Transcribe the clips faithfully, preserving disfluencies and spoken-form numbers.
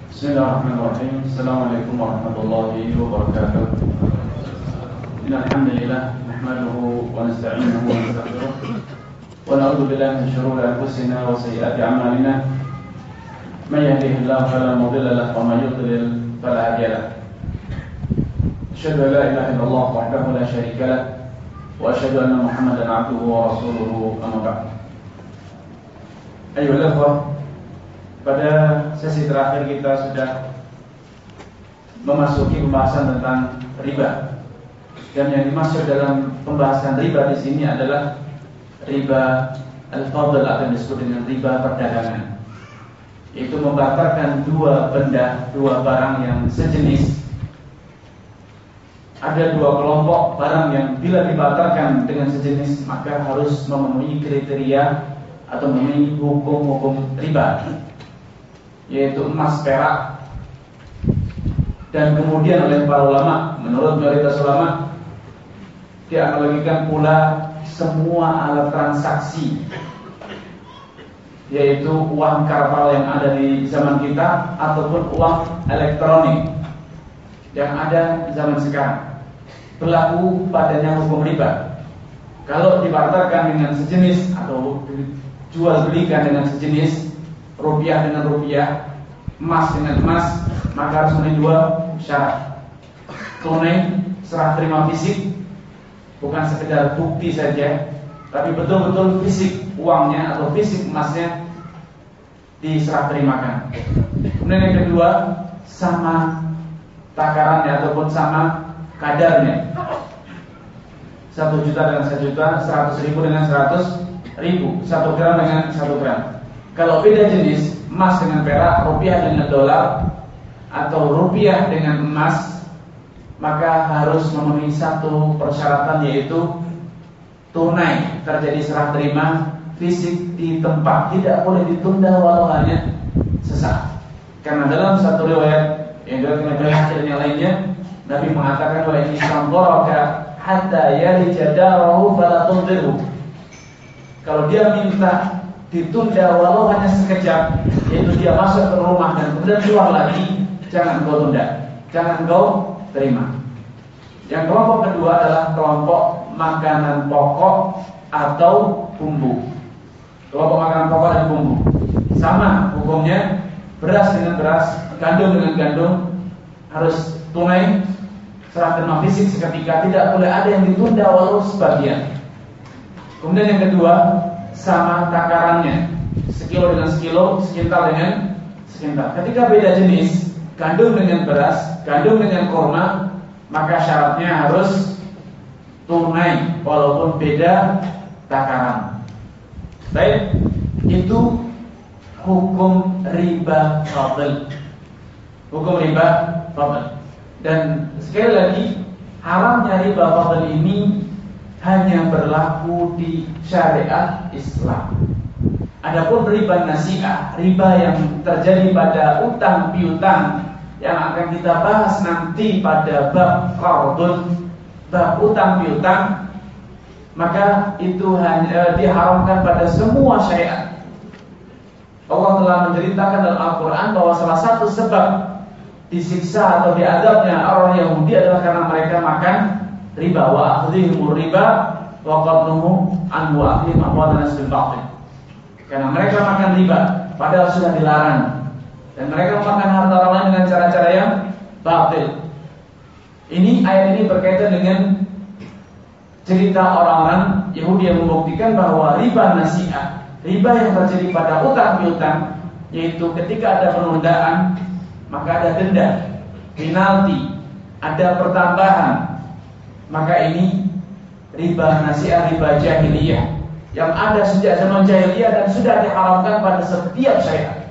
Bismillahirrahmanirrahim. Assalamualaikum warahmatullahi wabarakatuh. Innal hamdalillah nahmaduhu wa nasta'inuhu wa nastaghfiruh wa na'udzu billahi min shururi anfusina wa sayyiati a'malina. May yahdihillahu fala mudilla lahu wa may yudlil fala hadiya lahu. Asyhadu an la ilaha illallah wahdahu la syarika lahu wa asyhadu anna Muhammadan 'abduhu wa rasuluhu amma ba'd. Ayyuhal ikhwah, pada sesi terakhir kita sudah memasuki pembahasan tentang riba. Dan yang dimaksud dalam pembahasan riba di sini adalah riba al-fadl atau yang disebut dengan riba perdagangan. Yaitu membatalkan dua benda, dua barang yang sejenis. Ada dua kelompok barang yang bila dibatalkan dengan sejenis maka harus memenuhi kriteria atau memenuhi hukum-hukum riba, yaitu emas, perak. Dan kemudian oleh para ulama, menurut mayoritas ulama, dianalogikan pula semua alat transaksi, yaitu uang kartal yang ada di zaman kita ataupun uang elektronik yang ada di zaman sekarang, berlaku padanya hukum riba. Kalau dibatalkan dengan sejenis atau jual belikan dengan sejenis, rupiah dengan rupiah, emas dengan emas, maka harus memenuhi dua syarat. Tunai, serah terima fisik, bukan sekedar bukti saja, tapi betul-betul fisik uangnya atau fisik emasnya diserah terimakan. Kemudian yang kedua, sama takarannya ataupun sama kadarnya. Satu juta dengan satu juta, seratus ribu dengan seratus ribu, satu gram dengan satu gram. Kalau beda jenis, emas dengan perak, rupiah dengan dolar, atau rupiah dengan emas, maka harus memenuhi satu persyaratan, yaitu tunai, terjadi serah terima fisik di tempat, tidak boleh ditunda walau hanya sesaat. Karena dalam satu riwayat yang diriwayatkan oleh Hakim yang lainnya, Nabi mengatakan, wa in istanzaraka hatta yalija darahu fala tunzirhu. Kalau dia minta ditunda walau hanya sekejap, yaitu dia masuk ke rumah dan kemudian keluar lagi, jangan kau tunda, jangan kau terima. Yang kelompok kedua adalah kelompok makanan pokok atau bumbu. Kelompok makanan pokok dan bumbu sama hukumnya, beras dengan beras, gandum dengan gandum, harus tunai, serah terima fisik seketika, tidak boleh ada yang ditunda walau sebagian. Kemudian yang kedua, sama takarannya, sekilo dengan sekilo, sekintal dengan sekintal. Ketika beda jenis, gandum dengan beras, gandum dengan kurma, maka syaratnya harus tunai walaupun beda takaran. Baik, itu hukum riba fadl. Hukum riba fadl. Dan sekali lagi, haramnya riba fadl ini hanya berlaku di syariat Islam. Adapun riba nasi'ah, riba yang terjadi pada utang piutang yang akan kita bahas nanti pada bab qardun, bab utang piutang, maka itu hanya diharamkan pada semua syariat. Allah telah menceritakan dalam Al-Quran bahwa salah satu sebab disiksa atau diadabnya orang Yahudi adalah karena mereka makan riba, wa akhdhihimur riba wa qadnuhu an wa akhdhihim amwalan nas bil batil. Karena mereka makan riba padahal sudah dilarang, dan mereka makan harta orang lain dengan cara-cara yang batil. Ini ayat ini berkaitan dengan cerita orang-orang Yahudi yang membuktikan bahwa riba nasi'ah, riba yang terjadi pada utang piutang, yaitu ketika ada penundaan maka ada denda, penalti, ada pertambahan, maka ini riba nasi'ah, riba jahiliyah yang ada sejak zaman jahiliyah dan sudah diharamkan pada setiap syariat.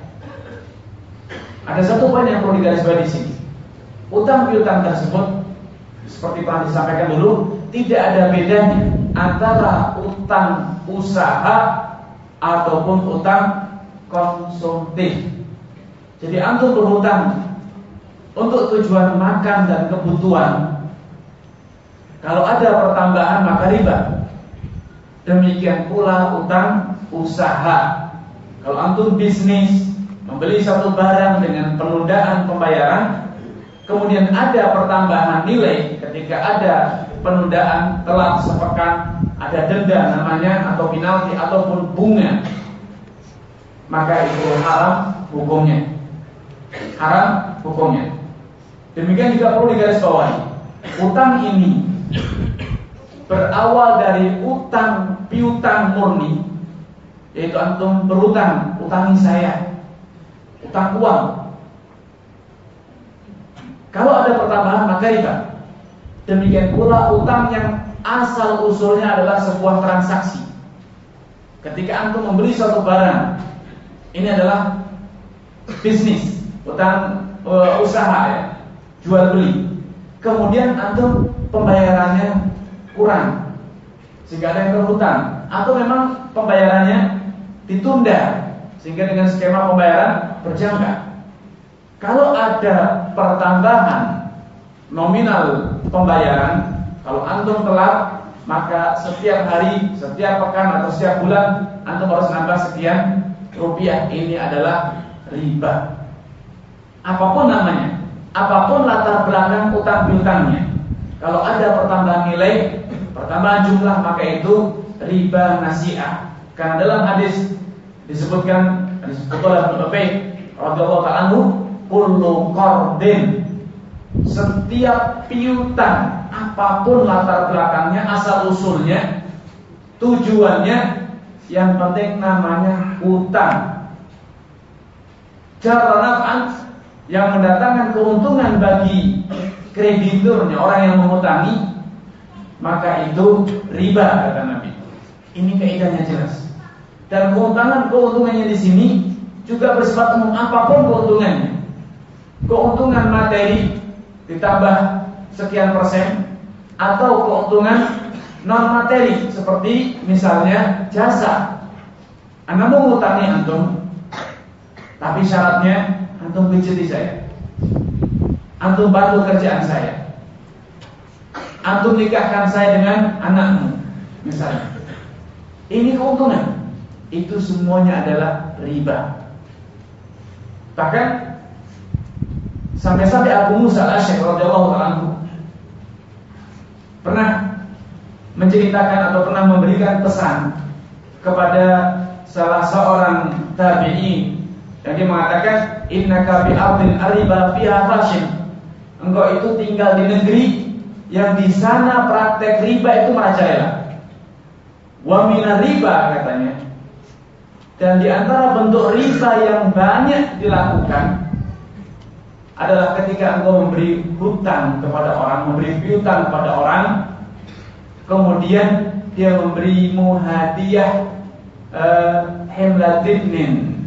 Ada satu poin yang perlu digarisbawahi di sini. Utang piutang tersebut, seperti telah disampaikan dulu, tidak ada bedanya antara utang usaha ataupun utang konsumtif. Jadi antum berhutang untuk tujuan makan dan kebutuhan, kalau ada pertambahan maka riba. Demikian pula utang usaha. Kalau antum bisnis membeli satu barang dengan penundaan pembayaran, kemudian ada pertambahan nilai ketika ada penundaan telat sepekan, ada denda namanya atau penalti ataupun bunga, maka itu haram hukumnya. Haram hukumnya. Demikian juga perlu digarisbawahi, utang ini berawal dari utang piutang murni, yaitu antum berutang, utangi saya, utang uang. Kalau ada pertambahan maka riba. Demikian pula utang yang asal usulnya adalah sebuah transaksi. Ketika antum membeli suatu barang, ini adalah bisnis, utang uh, usaha ya, jual beli. Kemudian antum pembayarannya kurang sehingga ada yang berhutang, atau memang pembayarannya ditunda sehingga dengan skema pembayaran berjangka. Kalau ada pertambahan nominal pembayaran, kalau antum telat, maka setiap hari, setiap pekan atau setiap bulan antum harus nambah sekian rupiah. Ini adalah riba. Apapun namanya, apapun latar belakang utang piutangnya, kalau ada pertambahan nilai, pertambahan jumlah, maka itu riba nasi'ah. Karena dalam hadis disebutkan, disebut oleh Ibnu Ubaid radhiyallahu ta'ala anhu, kullu qardin, setiap piutang apapun latar belakangnya, asal usulnya, tujuannya, yang penting namanya utang, jarra naf'an, yang mendatangkan keuntungan bagi krediturnya, orang yang mengutangi, maka itu riba, kata Nabi. Ini kaidahnya jelas. Dan keuntungan keuntungannya di sini juga bersifat umum, apapun keuntungannya. Keuntungan materi ditambah sekian persen, atau keuntungan non materi seperti misalnya jasa. Anda mau ngutangi antum, tapi syaratnya antum pijeti saya, antum bantu kerjaan saya, antum nikahkan saya dengan anakmu, misalnya. Ini keuntungan. Itu semuanya adalah riba. Bahkan sampai-sampai Abu Musa al-Asy'ari radhiyallahu ta'ala anhu pernah menceritakan atau pernah memberikan pesan kepada salah seorang tabi'in yang dia mengatakan, innaka bi ardin ariba fiha fashin, engkau itu tinggal di negeri yang di sana praktek riba itu merajalela. Wa minar riba, katanya, dan di antara bentuk riba yang banyak dilakukan adalah ketika engkau memberi hutang kepada orang, memberi piutang kepada orang, kemudian dia memberimu hadiah uh, hemladinin,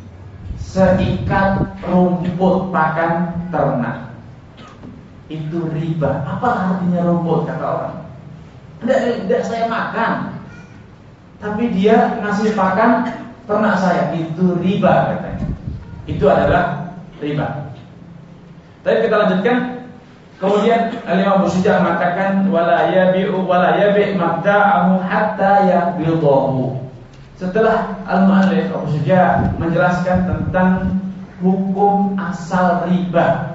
seikat rumput pakan ternak. Itu riba. Apa artinya rumput, kata orang? Tidak, tidak saya makan, tapi dia ngasih pakan ternak saya. Itu riba, katanya. Itu adalah riba. Tapi kita lanjutkan. Kemudian Al-Imam Abu Syuja mengatakan, wala yabi'u wala yabi' mabda'ahu hatta yaqbidahu. Setelah Al-Mu'allif Abu Syuja menjelaskan tentang hukum asal riba,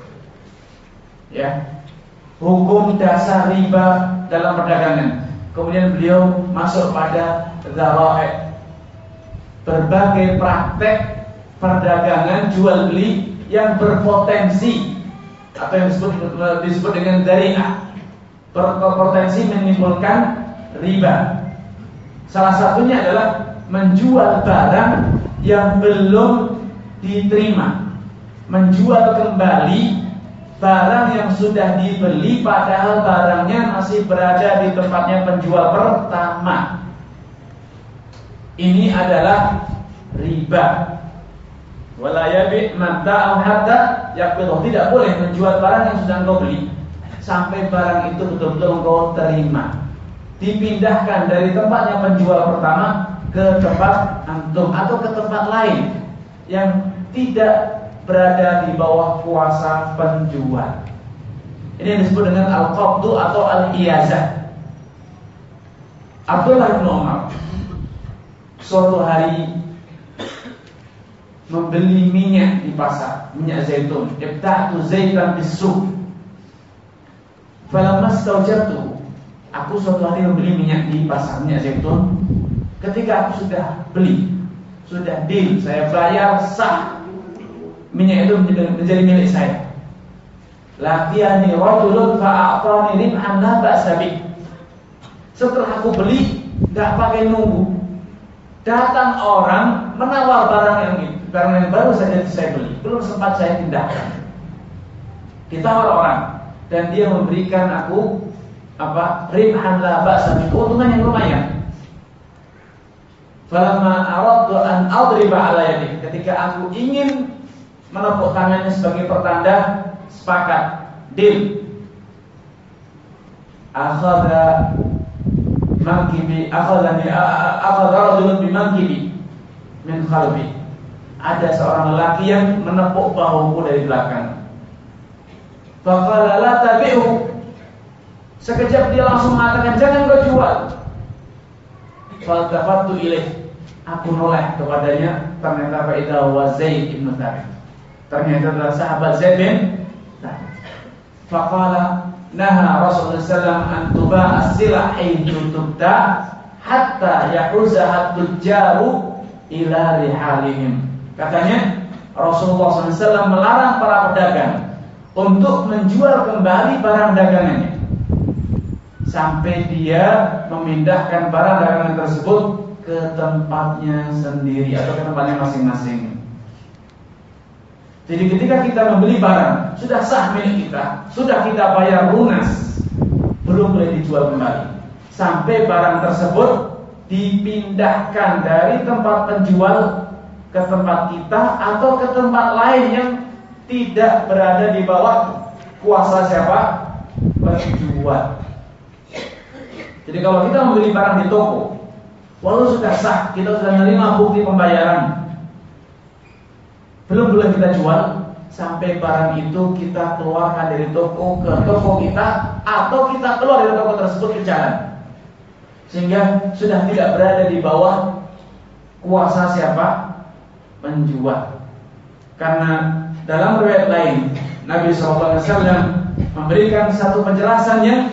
ya, hukum dasar riba dalam perdagangan, kemudian beliau masuk pada dzara'i', berbagai praktek perdagangan jual beli yang berpotensi atau yang disebut, disebut dengan dzari'ah, berpotensi menimbulkan riba. Salah satunya adalah menjual barang yang belum diterima, menjual kembali barang yang sudah dibeli padahal barangnya masih berada di tempatnya penjual pertama. Ini adalah riba. Wala yabi' mata'ahu hatta yaqbidahu. Tidak boleh menjual barang yang sudah engkau beli sampai barang itu betul-betul engkau terima, dipindahkan dari tempatnya penjual pertama ke tempat antum atau ke tempat lain yang tidak berada di bawah kuasa penjual. Ini yang disebut dengan al-qabdu atau al-iyazah. Abdullah bin Umar suatu hari membeli minyak di pasar, minyak zaitun. Ibta'tu zaitan bis-suq. Falamma stawjabtu, aku suatu hari membeli minyak di pasar, minyak zaitun. Ketika aku sudah beli, sudah deal, saya bayar sah, minyak itu menjadi milik saya. Laqiyani rajulun fa'atani ribhan la ba'sa bih. Setelah aku beli, enggak pakai nunggu, datang orang menawar barang yang itu, barang yang baru saja saya beli, belum sempat saya pindahkan. Ditawar orang dan dia memberikan aku apa? Ribhan la ba'sa bih, keuntungan yang lumayan. Falamma aradtu an adriba ala yadi, ketika aku ingin menepuk tangannya sebagai pertanda sepakat, deal. Akhadha mankibi, akhadhani akhadha rajulun bi mankibi min khalbi. Ada seorang lelaki yang menepuk bahuku dari belakang. Faqala la tabi'u. Sekejap dia langsung mengatakan, jangan kau jual. Faltafattu ilaih, aku noleh kepadanya. Ternyata faida wa Zaid bin Thabit, ternyata adalah sahabat Zaid bin Thabit. Faqala naha Rasulullah sallallahu alaihi wasallam an tuba'a as-silah haitsu tubta hatta yahuzaha tujjaru ila rihalihim. Katanya Rasulullah sallallahu alaihi wasallam melarang para pedagang untuk menjual kembali barang dagangannya sampai dia memindahkan barang dagangan tersebut ke tempatnya sendiri atau ke tempatnya masing-masing. Jadi ketika kita membeli barang, sudah sah milik kita, sudah kita bayar lunas, belum boleh dijual kembali sampai barang tersebut dipindahkan dari tempat penjual ke tempat kita atau ke tempat lain yang tidak berada di bawah kuasa siapa? Penjual. Jadi kalau kita membeli barang di toko, walau sudah sah, kita sudah menerima bukti pembayaran, belum boleh kita jual sampai barang itu kita keluarkan dari toko ke toko kita atau kita keluar dari toko tersebut ke jalan, sehingga sudah tidak berada di bawah kuasa siapa? Penjual. Karena dalam riwayat lain Nabi shallallahu alaihi wasallam memberikan satu penjelasan yang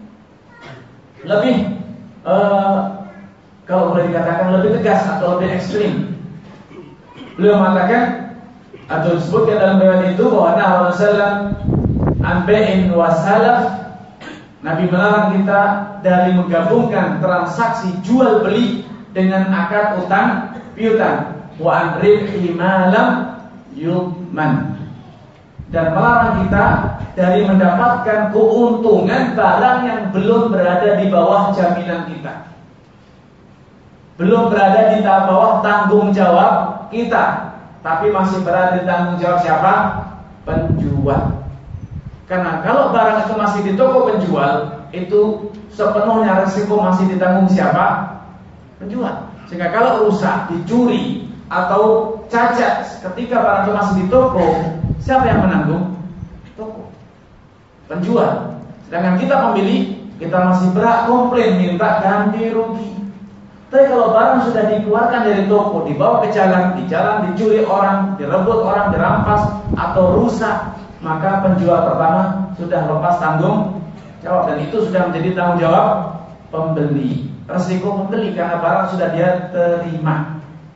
lebih uh, kalau boleh dikatakan lebih tegas atau lebih ekstrim. Beliau mengatakan atau disebutkan dalam riwayat itu bahwa Nabi sallallahu alaihi wasallam an bai'in wa salaf, Nabi melarang kita dari menggabungkan transaksi jual beli dengan akad utang piutang, wa an ribhi ma lam yu'man, dan melarang kita dari mendapatkan keuntungan barang yang belum berada di bawah jaminan kita, belum berada di bawah tanggung jawab kita, tapi masih berada di tanggung jawab siapa? Penjual. Karena kalau barang itu masih di toko penjual, itu sepenuhnya risiko masih ditanggung siapa? Penjual. Sehingga kalau rusak, dicuri atau cacat ketika barang itu masih di toko, siapa yang menanggung? Toko, penjual. Sedangkan kita pembeli, kita masih berhak komplain, minta ganti rugi. Tapi kalau barang sudah dikeluarkan dari toko, dibawa ke jalan, di jalan dicuri orang, direbut orang, dirampas atau rusak, maka penjual pertama sudah lepas tanggung jawab, dan itu sudah menjadi tanggung jawab pembeli. Resiko pembeli karena barang sudah dia terima.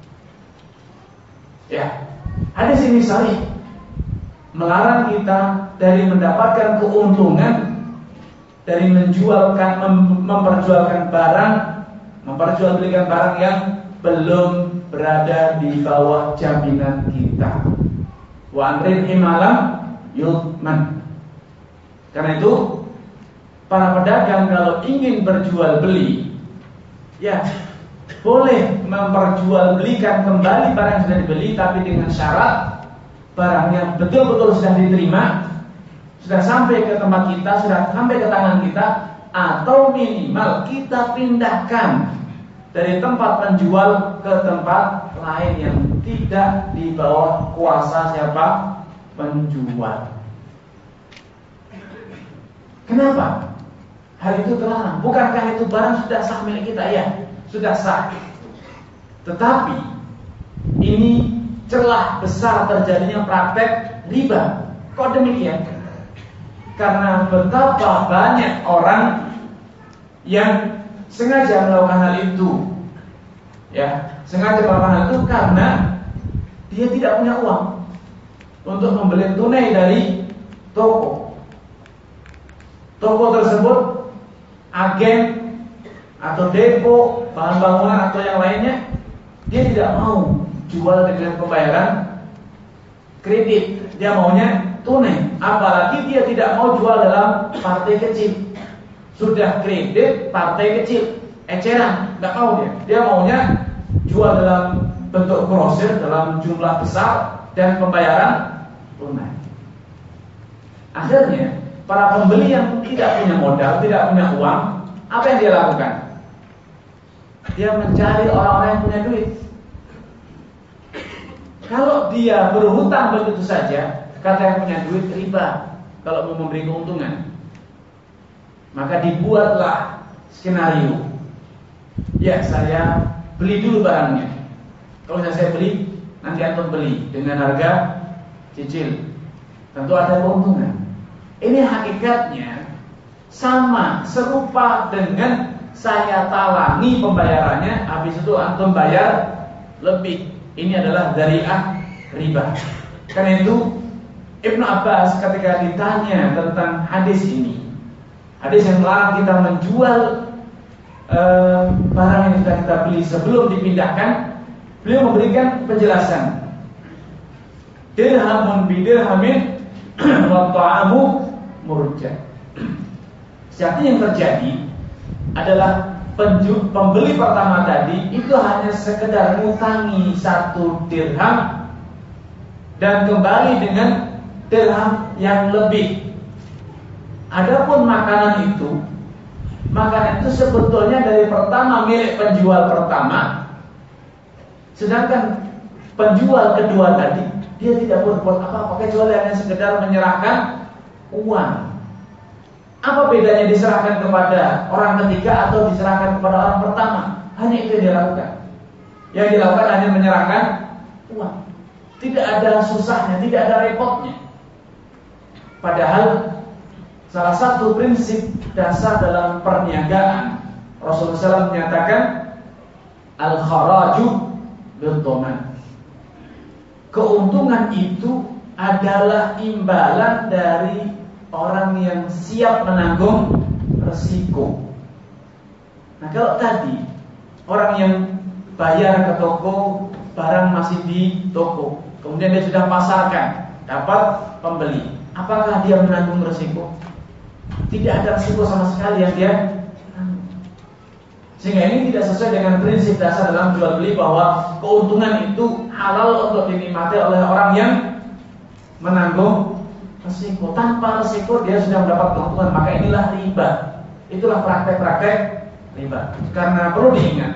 Ya, hadis ini sahih melarang kita dari mendapatkan keuntungan dari menjualkan, mem- memperjualkan barang, memperjualbelikan barang yang belum berada di bawah jaminan kita. Wa anrin himalam yudman. Karena itu para pedagang kalau ingin berjual beli, ya boleh memperjualbelikan kembali barang yang sudah dibeli, tapi dengan syarat barangnya betul-betul sudah diterima, sudah sampai ke tempat kita, sudah sampai ke tangan kita, atau minimal kita pindahkan dari tempat penjual ke tempat lain yang tidak di bawah kuasa siapa? Penjual. Kenapa? Hal itu terlarang. Bukankah itu barang sudah sah milik kita? Ya, sudah sah. Tetapi ini celah besar terjadinya praktek riba. Kok demikian? Karena betapa banyak orang yang sengaja melakukan hal itu, ya, sengaja melakukan hal itu karena dia tidak punya uang untuk membeli tunai dari toko. Toko tersebut, agen atau depo bahan bangunan atau yang lainnya, dia tidak mau jual dengan pembayaran kredit, dia maunya tunai. Apalagi dia tidak mau jual dalam partai kecil. Sudah kredit partai kecil, eceran, nggak mau dia. Dia maunya jual dalam bentuk grosir dalam jumlah besar dan pembayaran tunai. Akhirnya para pembeli yang tidak punya modal, tidak punya uang, apa yang dia lakukan? Dia mencari orang-orang yang punya duit. Kalau dia berhutang begitu saja, kata yang punya duit riba kalau mau memberi keuntungan. Maka dibuatlah skenario. Ya, saya beli dulu barangnya. Kalau saya beli, nanti antum beli dengan harga cicil. Tentu ada keuntungan. Ini hakikatnya sama, serupa dengan saya talangi pembayarannya, habis itu antum bayar lebih. Ini adalah dzari'ah riba. Karena itu Ibnu Abbas ketika ditanya tentang hadis ini, hadis yang melarang kita menjual eh, barang yang sudah kita beli sebelum dipindahkan, beliau memberikan penjelasan. Dirhamun bidirhamin wa ta'amu murja. Sejati yang terjadi adalah penju, pembeli pertama tadi itu hanya sekedar ngutangi satu dirham dan kembali dengan dirham yang lebih. Adapun makanan itu, makanan itu sebetulnya dari pertama milik penjual pertama, sedangkan penjual kedua tadi dia tidak berbuat apa-apa kecuali hanya sekedar menyerahkan uang. Apa bedanya diserahkan kepada orang ketiga atau diserahkan kepada orang pertama? Hanya itu yang dilakukan. Yang dilakukan hanya menyerahkan uang. Tidak ada susahnya, tidak ada repotnya. Padahal salah satu prinsip dasar dalam perniagaan, Rasulullah shallallahu alaihi wasallam menyatakan al-kharaju bil-dhaman. Keuntungan itu adalah imbalan dari orang yang siap menanggung resiko. Nah, kalau tadi orang yang bayar ke toko, barang masih di toko, kemudian dia sudah pasarkan, dapat pembeli, apakah dia menanggung resiko? Tidak ada resiko sama sekali yang dia tanggung. Sehingga ini tidak sesuai dengan prinsip dasar dalam jual beli bahwa keuntungan itu halal untuk dinikmati oleh orang yang menanggung resiko. Tanpa resiko dia sudah mendapat keuntungan, maka inilah riba. Itulah praktek-praktek riba. Karena perlu diingat,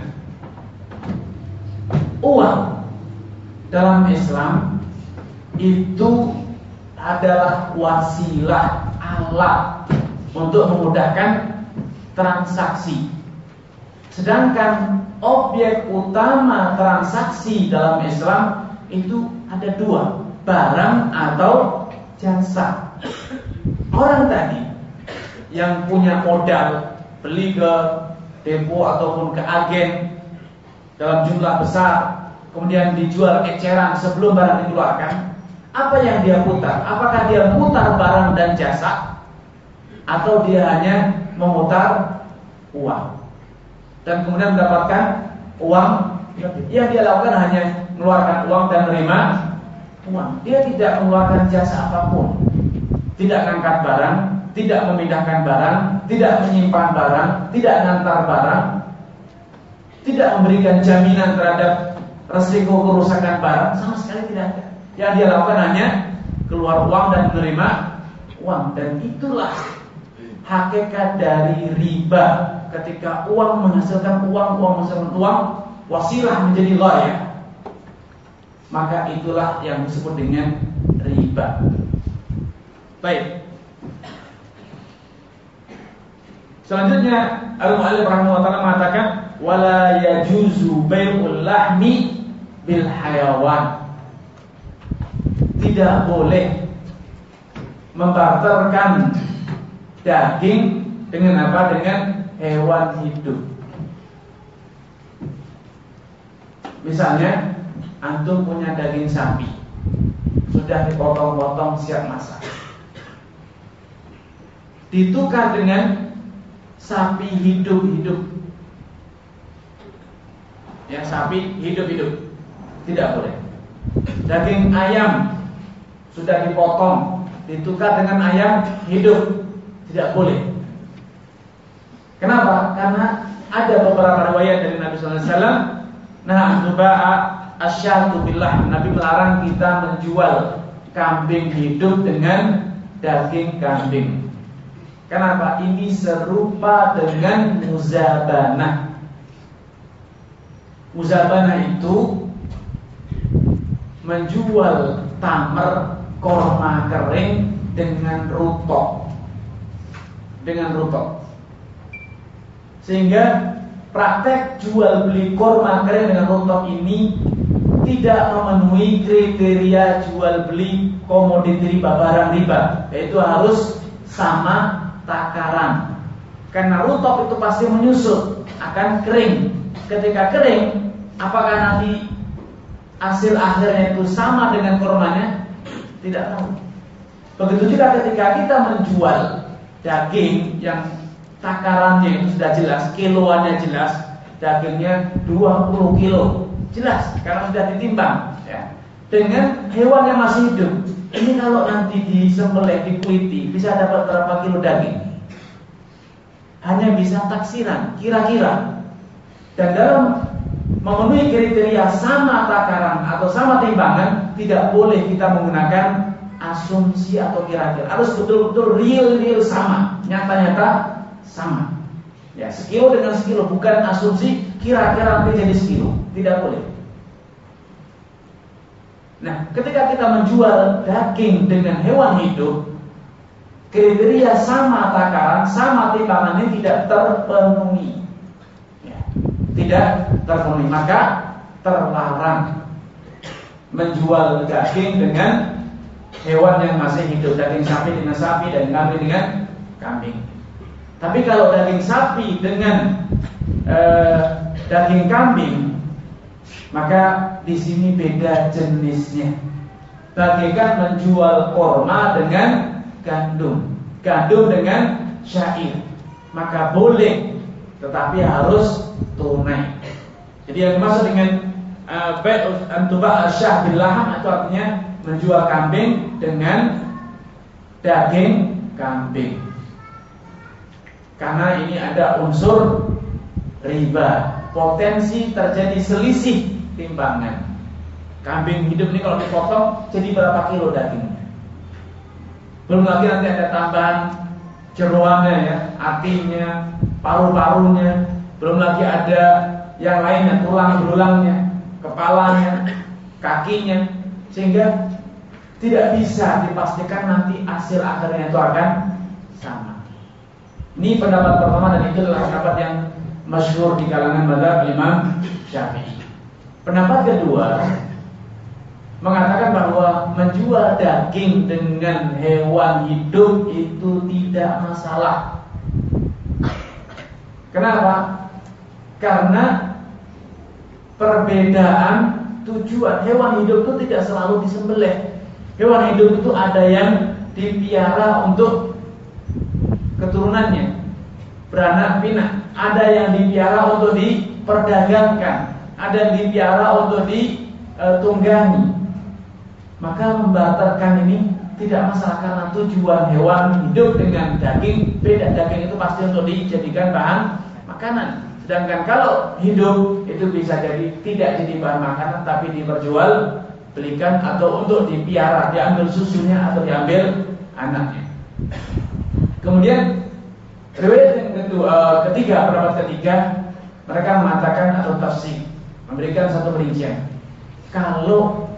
uang dalam Islam itu adalah wasilah, alat untuk memudahkan transaksi. Sedangkan objek utama transaksi dalam Islam itu ada dua, barang atau jasa. Orang tadi yang punya modal beli ke depo ataupun ke agen dalam jumlah besar, kemudian dijual eceran sebelum barang dikeluarkan, apa yang dia putar? Apakah dia putar barang dan jasa, atau dia hanya memutar uang dan kemudian mendapatkan uang lebih? Yang dia lakukan hanya mengeluarkan uang dan menerima uang. Dia tidak mengeluarkan jasa apapun, tidak mengangkat barang, tidak memindahkan barang, tidak menyimpan barang, tidak mengantar barang, tidak memberikan jaminan terhadap resiko kerusakan barang, sama sekali tidak ada. Yang dia lakukan hanya keluar uang dan menerima uang. Dan itulah hakikat dari riba. Ketika uang menghasilkan uang, uang menghasilkan uang, wasilah menjadi ghayah, maka itulah yang disebut dengan riba. Baik. Selanjutnya Al-Mu'allif rahimahullah ta'ala mengatakan wala yajuzu bai'ul lahmi bil hayawan. tidak boleh membarterkan daging dengan apa? Dengan hewan hidup. Misalnya antum punya daging sapi, sudah dipotong-potong siap masak, ditukar dengan sapi hidup-hidup. Ya, sapi hidup-hidup tidak boleh. Daging ayam sudah dipotong, ditukar dengan ayam hidup, tidak boleh. Kenapa? Karena ada beberapa riwayat dari Nabi sallallahu alaihi wasallam, nah tuba'a asyatu billah, Nabi melarang kita menjual kambing hidup dengan daging kambing. Kenapa? Ini serupa dengan muzabanah. Muzabanah itu menjual tamer korma kering dengan rutok, dengan rutok. Sehingga praktek jual beli korma kering dengan rutok ini tidak memenuhi kriteria jual beli komoditi riba, barang riba, yaitu harus sama takaran. Karena rutok itu pasti menyusut, akan kering. Ketika kering, apakah nanti hasil akhirnya itu sama dengan kormanya? Tidak tahu. Begitu juga ketika kita menjual daging yang takarannya itu sudah jelas, kiloannya jelas, dagingnya dua puluh kilo, jelas karena sudah ditimbang, ya. Dengan hewan yang masih hidup, ini kalau nanti disembelih, dikuliti, bisa dapat berapa kilo daging? Hanya bisa taksiran, kira-kira. Dan dalam memenuhi kriteria sama takaran atau sama timbangan, tidak boleh kita menggunakan asumsi atau kira-kira. Harus betul-betul real-real sama, nyata-nyata sama. Ya, sekilo dengan sekilo, bukan asumsi kira-kira nanti jadi sekilo. Tidak boleh. Nah, ketika kita menjual daging dengan hewan hidup, kriteria sama takaran, sama timbangan ini tidak terpenuhi. Ya, tidak terpenuhi, maka terlarang menjual daging dengan hewan yang masih hidup. Daging sapi dengan sapi, dan kambing dengan kambing. Tapi kalau daging sapi dengan eh, daging kambing, maka di sini beda jenisnya. Bagaikan menjual korma dengan gandum, gandum dengan syair, maka boleh, tetapi harus tunai. Jadi yang dimaksud dengan bai'u antuba asyah bil laham itu artinya menjual kambing dengan daging kambing. Karena ini ada unsur riba, potensi terjadi selisih timbangan. Kambing hidup ini kalau dipotong jadi berapa kilo dagingnya? Belum lagi nanti ada tambahan jeroannya, ya, hatinya, paru-parunya, belum lagi ada yang lainnya, tulang belulangnya, kepalanya, kakinya, sehingga tidak bisa dipastikan nanti hasil akhirnya itu akan sama. Ini pendapat pertama, dan itu adalah pendapat yang masyhur di kalangan mazhab Imam Syafi'i. Pendapat kedua mengatakan bahwa menjual daging dengan hewan hidup itu tidak masalah. Kenapa? Karena perbedaan tujuan. Hewan hidup itu tidak selalu disembelih. Hewan hidup itu ada yang dipiara untuk keturunannya, beranak pinak. Ada yang dipiara untuk diperdagangkan, ada yang dipiara untuk ditunggangi. Maka membarterkan ini tidak masalah, karena tujuan hewan hidup dengan daging beda. Daging itu pasti untuk dijadikan bahan makanan. Sedangkan kalau hidup itu bisa jadi tidak jadi bahan makanan, tapi diperjual belikan atau untuk dipiara, diambil susunya atau diambil anaknya. Kemudian riwayat yang kedua, ketiga, pendapat ketiga, mereka mengatakan atau tafsir, memberikan satu perincian. Kalau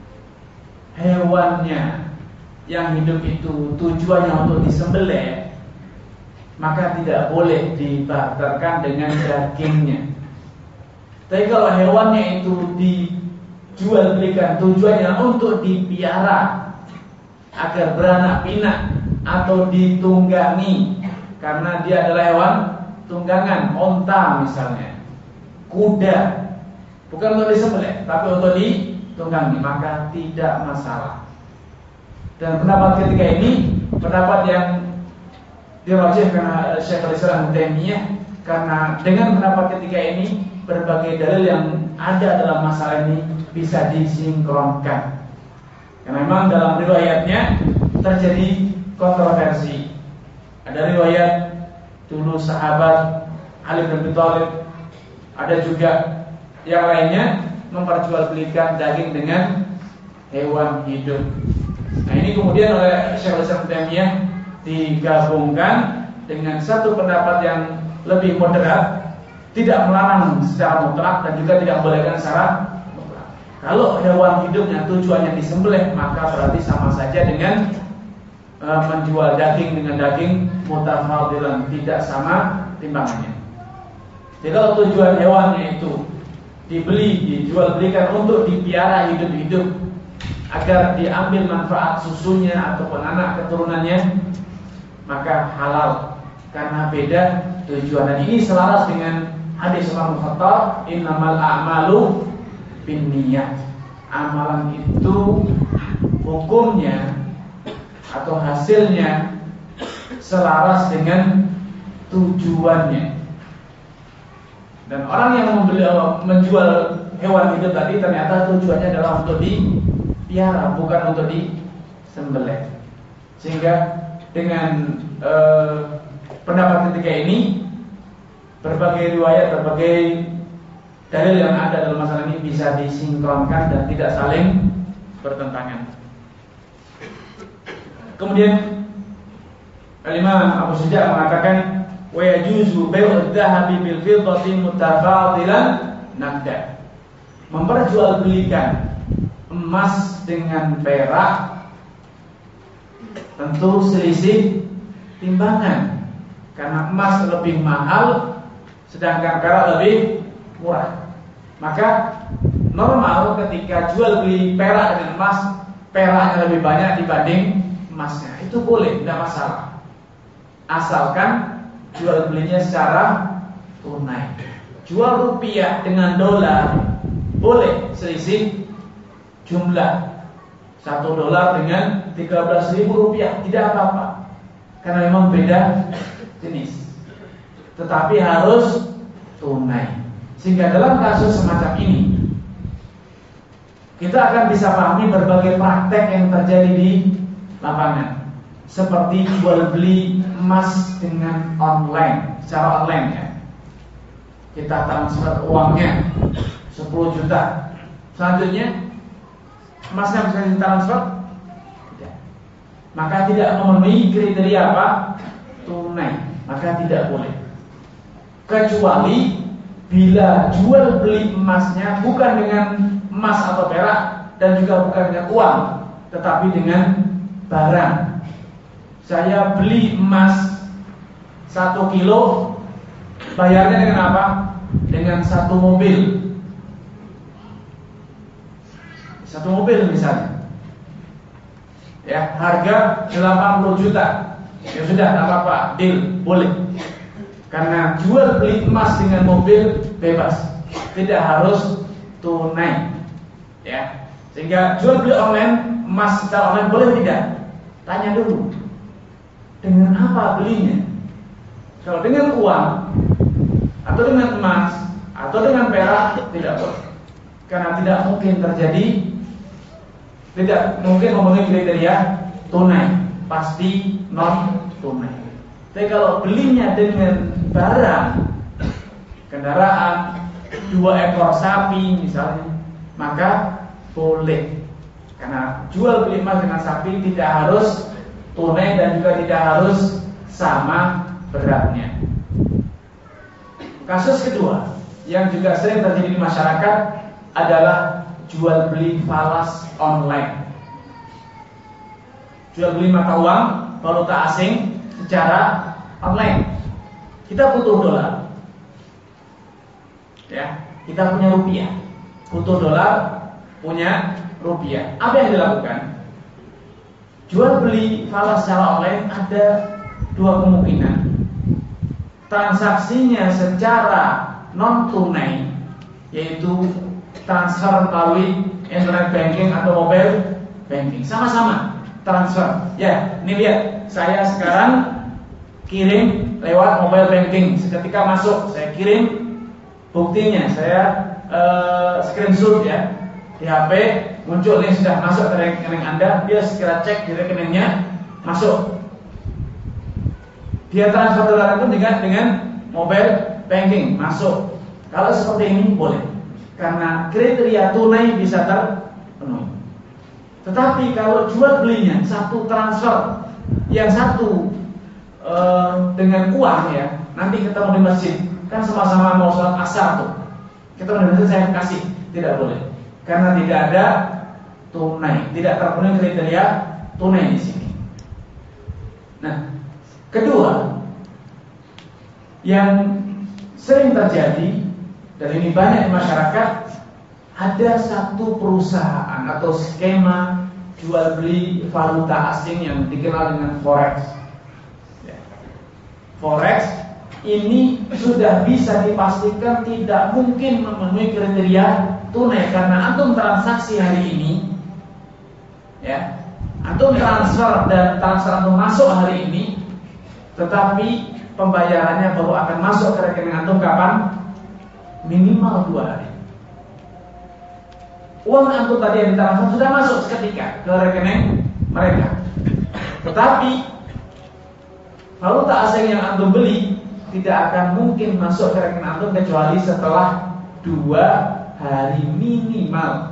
hewannya yang hidup itu tujuannya untuk disembelih, maka tidak boleh dibarterkan dengan dagingnya. Tapi kalau hewannya itu jual belikan tujuannya untuk dipiara agar beranak pinak atau ditunggangi, karena dia adalah hewan tunggangan, onta misalnya, kuda, bukan untuk disembelih tapi untuk ditunggangi, maka tidak masalah. Dan pendapat ketiga ini pendapat yang dirajihkan Syekhul Islam Ibnu Taimiyah, karena dengan pendapat ketiga ini berbagai dalil yang ada dalam masalah ini bisa disinkronkan. Karena memang dalam riwayatnya terjadi kontroversi. Ada riwayat dulu sahabat Ali bin Abi Thalib, ada juga yang lainnya memperjualbelikan daging dengan hewan hidup. Nah, ini kemudian oleh Syekhul Islam Ibnu Taimiyah digabungkan dengan satu pendapat yang lebih moderat, tidak melarang secara mutlak dan juga tidak membolehkan secara mutlak. Kalau hewan hidupnya tujuannya disembelih, maka berarti sama saja dengan e, menjual daging dengan daging mutafadilan, tidak sama timbangannya. Jadi kalau tujuan hewannya itu dibeli, dijual belikan untuk dipiara hidup-hidup agar diambil manfaat susunya ataupun anak keturunannya, maka halal karena beda tujuan. Dan ini selaras dengan hadis Umar bin Khattab, innamal a'malu binniyat. Amalan itu hukumnya atau hasilnya selaras dengan tujuannya. Dan orang yang membeli, menjual hewan hidup tadi ternyata tujuannya adalah untuk dipiara, bukan untuk disembelih. Sehingga dengan eh, pendapat ketiga ini, berbagai riwayat, berbagai dalil yang ada dalam masalah ini bisa disinkronkan dan tidak saling bertentangan. Kemudian Al-Imam Abu Syuja' mengatakan, wa yajuzu bai'ud dhahabi bil fiddati mutafadilan naqdan. Memperjualbelikan emas dengan perak tentu selisih timbangan, karena emas lebih mahal sedangkan perak lebih murah. Maka normal ketika jual beli perak dengan emas, peraknya lebih banyak dibanding emasnya, itu boleh, tidak masalah, asalkan jual belinya secara tunai. Jual rupiah dengan dolar boleh, selisih jumlah satu dolar dengan tiga belas ribu rupiah, tidak apa-apa, karena memang beda jenis, tetapi harus tunai. Sehingga dalam kasus semacam ini kita akan bisa pahami berbagai praktek yang terjadi di lapangan, seperti jual beli emas dengan online, secara online ya. Kita transfer uangnya sepuluh juta, selanjutnya emasnya bisa ditransfer, tidak. Maka tidak memenuhi kriteria apa? Tunai, maka tidak boleh. Kecuali bila jual beli emasnya bukan dengan emas atau perak dan juga bukan dengan uang, tetapi dengan barang. Saya beli emas satu kilo, bayarnya dengan apa? Dengan satu mobil. Satu mobil misalnya, ya, harga delapan puluh juta, ya sudah, tidak apa-apa, deal, boleh. Karena jual beli emas dengan mobil bebas, tidak harus tunai, ya. Sehingga jual beli online emas secara online boleh tidak? Tanya dulu, dengan apa belinya? Kalau dengan uang atau dengan emas atau dengan perak, tidak boleh, karena tidak mungkin terjadi, tidak mungkin memenuhi kriteria tunai, pasti non tunai. Tapi kalau belinya dengan barang, kendaraan, dua ekor sapi misalnya, maka boleh. Karena jual beli emas dengan sapi tidak harus tunai dan juga tidak harus sama beratnya. Kasus kedua yang juga sering terjadi di masyarakat adalah jual beli falas online. Jual beli mata uang valuta asing secara online. Kita butuh dolar, ya, kita punya rupiah, butuh dolar, punya rupiah. Apa yang dilakukan? Jual beli falas secara online ada dua kemungkinan. Transaksinya secara non tunai, yaitu transfer melalui internet banking atau mobile banking, sama-sama transfer. Ya, ini lihat, saya sekarang kirim lewat mobile banking, seketika masuk, saya kirim buktinya, saya uh, screenshot ya di H P, muncul link sudah masuk ke rekening Anda, dia segera cek di rekeningnya, masuk. Dia transfer dolar pun dengan dengan mobile banking, masuk. Kalau seperti ini boleh, karena kriteria tunai bisa terpenuhi. Tetapi kalau jual belinya satu transfer, yang satu e, dengan uang ya, nanti ketemu di masjid, kan sama-sama mau sholat asar tuh, ketemu di masjid saya kasih, tidak boleh, karena tidak ada tunai, tidak terpenuhi kriteria tunai di sini. Nah, kedua, yang sering terjadi dan ini banyak di masyarakat, ada satu perusahaan atau skema jual beli valuta asing yang dikenal dengan forex. Forex ini sudah bisa dipastikan tidak mungkin memenuhi kriteria tunai, karena antum transaksi hari ini, ya, antum transfer dan transfer antum masuk hari ini, tetapi pembayarannya baru akan masuk ke rekening antum kapan? Minimal dua hari. Uang antum tadi yang ditransfer sudah masuk seketika ke rekening mereka, tetapi valuta asing yang antum beli tidak akan mungkin masuk ke rekening antum kecuali setelah dua hari minimal.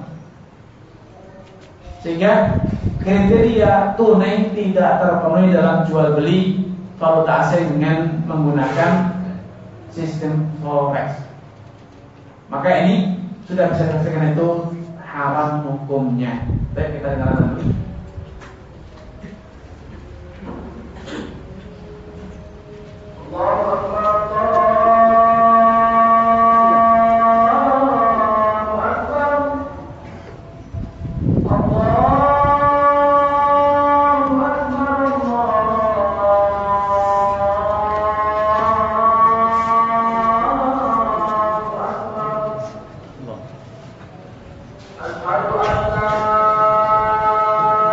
Sehingga kriteria tunai tidak terpenuhi dalam jual beli valuta asing dengan menggunakan sistem forex. Maka ini sudah bisa dikatakan itu haram hukumnya. Baik, kita dengarkan dulu. Allahu Akbar. أشهد أن لا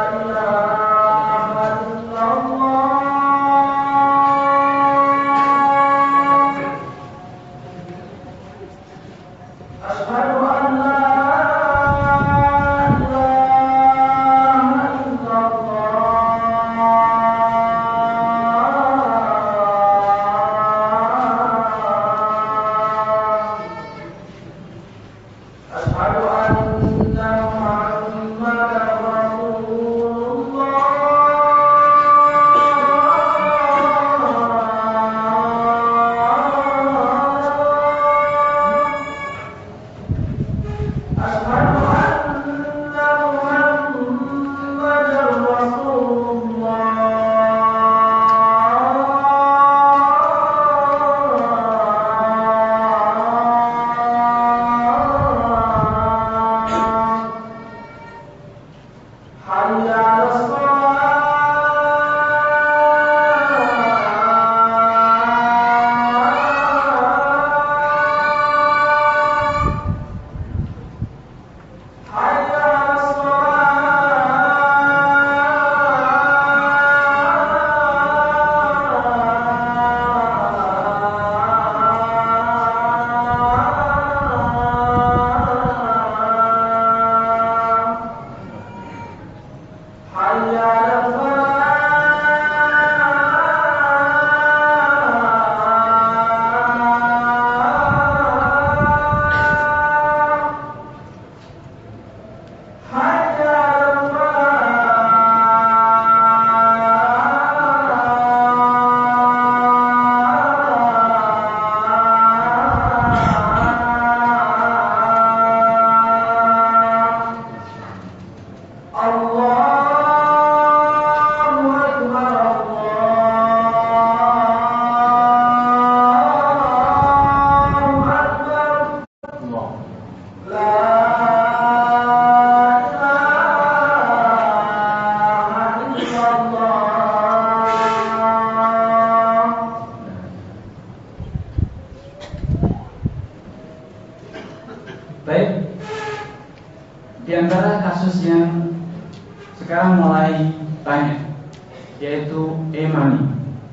kasus yang sekarang mulai banyak, yaitu e-money.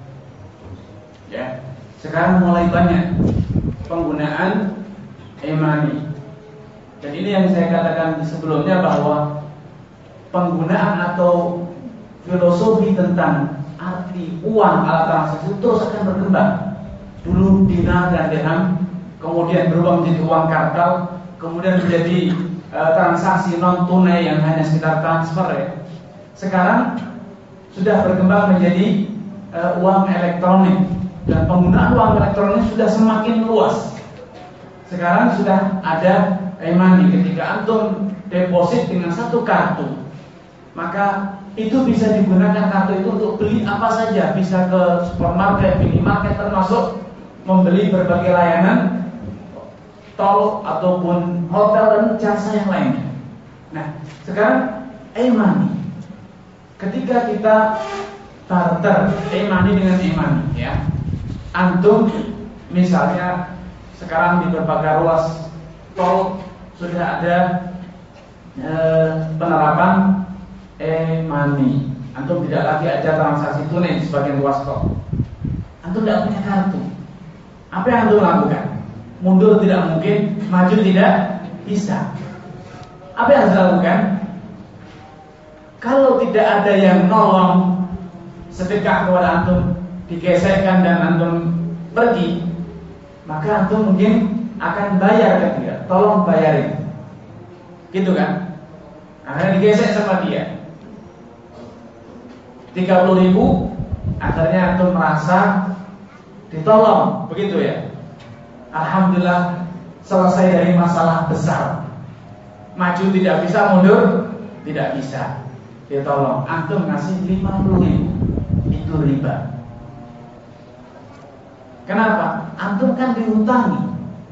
Ya, sekarang mulai banyak penggunaan e-money. Dan ini yang saya katakan sebelumnya bahwa penggunaan atau filosofi tentang arti uang alat transaksi terus akan berkembang. Dulu dinar dan dirham, kemudian berubah menjadi uang kartal, kemudian menjadi e, transaksi non tunai yang hanya sekitar transfer ya. Sekarang sudah berkembang menjadi e, uang elektronik, dan penggunaan uang elektronik sudah semakin luas. Sekarang sudah ada e-money. Ketika antum deposit dengan satu kartu, maka itu bisa digunakan kartu itu untuk beli apa saja. Bisa ke supermarket, minimarket, termasuk membeli berbagai layanan tol ataupun hotel dan jasa yang lainnya. Nah, sekarang e-money. Ketika kita barter e-money dengan e-money, ya, antum misalnya sekarang di berbagai ruas tol sudah ada e, penerapan e-money. Antum tidak lagi ada transaksi tunai di sebagian ruas tol. Antum tidak punya kartu. Apa yang antum lakukan? Mundur tidak mungkin, maju tidak bisa. Apa yang harus dilakukan? Kalau tidak ada yang nolong, sedekah kepada antum, digesekkan dan antum pergi, maka antum mungkin akan bayar ke dia, tolong bayarin, gitu kan? Akhirnya digesek sama dia tiga puluh ribu, akhirnya antum merasa ditolong, begitu ya? Alhamdulillah selesai dari masalah besar. Maju tidak bisa, mundur tidak bisa, ditolong. Antum ngasih lima puluh ribu, itu riba. Kenapa? Antum kan dihutangi.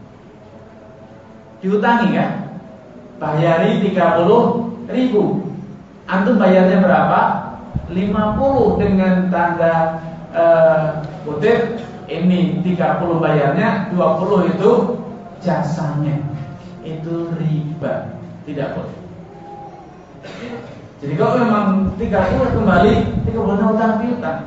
Dihutangi kan? Bayari tiga puluh ribu. Antum bayarnya berapa? lima puluh dengan tanda uh, kutip. Ini tiga puluh bayarnya, dua puluh itu jasanya. Itu riba. Tidak boleh. Jadi kalau memang tiga puluh kembali, tiga puluh utang piutang.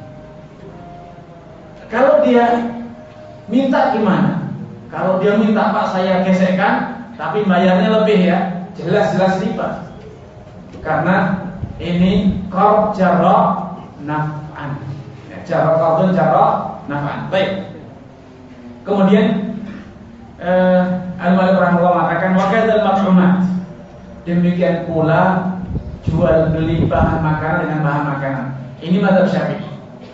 Kalau dia minta gimana? Kalau dia minta, Pak saya gesekkan, tapi bayarnya lebih ya, jelas-jelas riba. Karena ini qard jarra naf'an. Ya, jarra qardun jarra naf'an. Baik. Kemudian eh, Al-Malik rahimahullah mengatakan wa kadzal mat'umat. Demikian pula jual beli bahan makanan dengan bahan makanan. Ini mazhab Syafi'i.